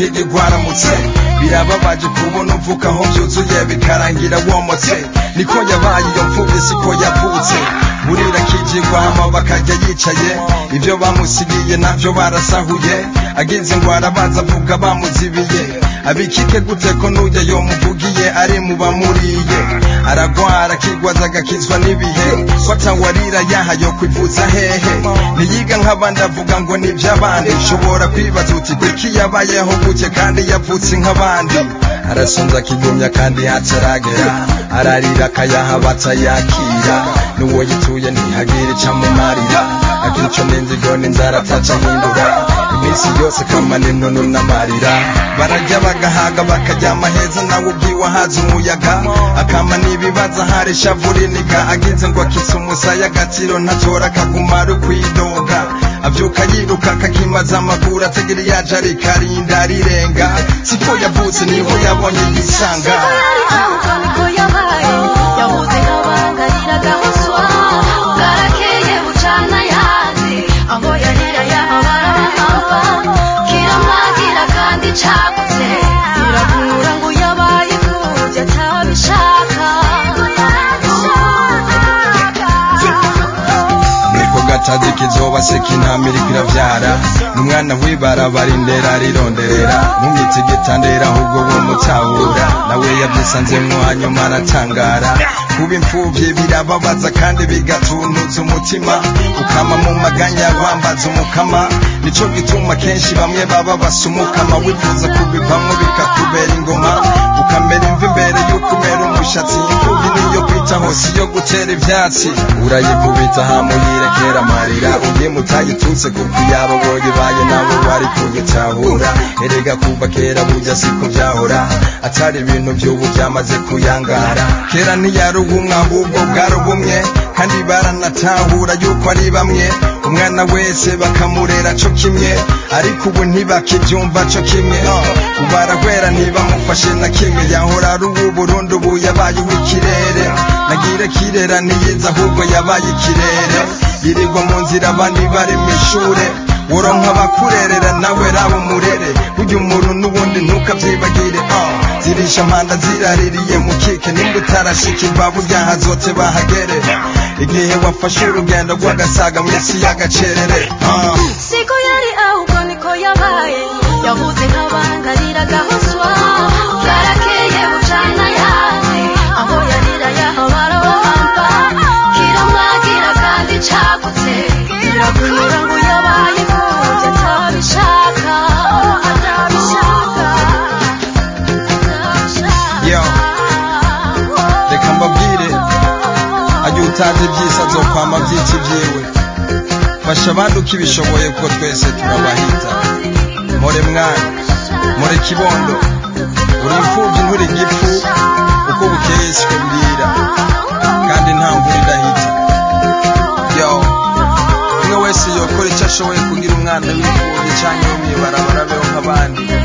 umuhigi gwaramutse birababaje kubona uvuka aho byuzuye bikarangira womotse niko yabaye iyo mfubyi siko yavutse burira kijigwa hama bakajya yicaye ibyo bamusigiye navyo barasahuye agize ngo arabaza avuga bamuzibiye abikike gute ko nujya yo muvugiye ari mu bamuriye aragwara kigwaza agakizwa n'ibihe kwatangwarira yahayo kwivuza hehe niyiga nk'abandi avuga ngo niby'abandi ushobora kwibaza uti kuki yabayeho gutya kandi yavutse nk'abandi arasonza akigumya kandi hataragera ararira akayaha batayakira n'uwo yituye ntihagire icamumarira akico n'inzigo n'inzara ataca ahindura iminsi yose kamane nono n'amarira bararya bagahaga bakaryama heza nawe ubwiwe haza umuyaga akama n'ibibaza hari ishavu riniga agize ngo akitse umusaya agatiro ntatora akagumara ukwidoga avyuka yiruka akakimaza amaguru ategera yaje arikarinda arirenga siko yavutse niho yabonye yisanga niko yabaye yabuze nk'abangarira gahoswa bwarakeye bucana yazi aho yarira yahabarahamba kiramwagira kandi cagutse biravura ngo yabaye kuje atabishaka niko gatazi kizoba seka intama iriko iravyara n'umwana w'ibarabara indera rironderera mumyitse igitandera ahubwo bomutahura nawe yavyisanzemwo hanyuma aratangara kuba imfuvyi birababaza kandi bigatuntuza umutima ukama mu maganya wambaza umukama nico gituma kenshi bamwe baba basumukama wifuza kubivamwo bikakubera ingoma ukamera imva imbere y'uko umera umushatsi imfuvyi niyo kwita hose yo gutera ivyatsi urayikubita hama uyirekera amarira uyimutayitutse kuko iyaba woyibaye nawe wari kuyitahura erega kuva kera burya siko vyahora atari ibintu vy'ubu vyamaze kuyangara kera ntiyari ubumwe ahubwo bwari ubumwe kandi baranatahura yuko ari bamwe umwana wese bakamurera co kimwe ariko ubu ntibakivyumva co kimwe ubaragwera ntibamufashe na kimwe yahora ari uw'Uburundi ubu yabaye uw'ikirere nagire kirera ntiyiza ahubwo yabaye ikirere yirirwa mu nzira abandi bari mw'ishure woronka abakurerera nawe raba umurere burya umuntu n'ubundi ntukavyibagire zirisha mpanda ziraririye mu kike nimba utarashikirwa burya hazote bahagere igihe wafashe urugendo rw'agasaga mw'isi y'agacerere siko yari ahubwo niko yabaye yabuze nk'abangarira gahoswa bwarakeye bucana yazi aho yarira yahabarahamba kiramwagira kandi cagutse biravura ngo yabaye kuje atabishaka reka mbabwire ajya utazi ivyisa azokwama vy'iki vyiwe fasha abandi uko ibishoboye kuko twese turabahita more mwana more kibondo uri imfuvyi nturi igifu uko bukeye siko bwira kandi nta mvura idahita umwe wese yokora ico ashoboye kugira umwana w'imfuvyi canke wo mw'ibarabara abeho nk'abandi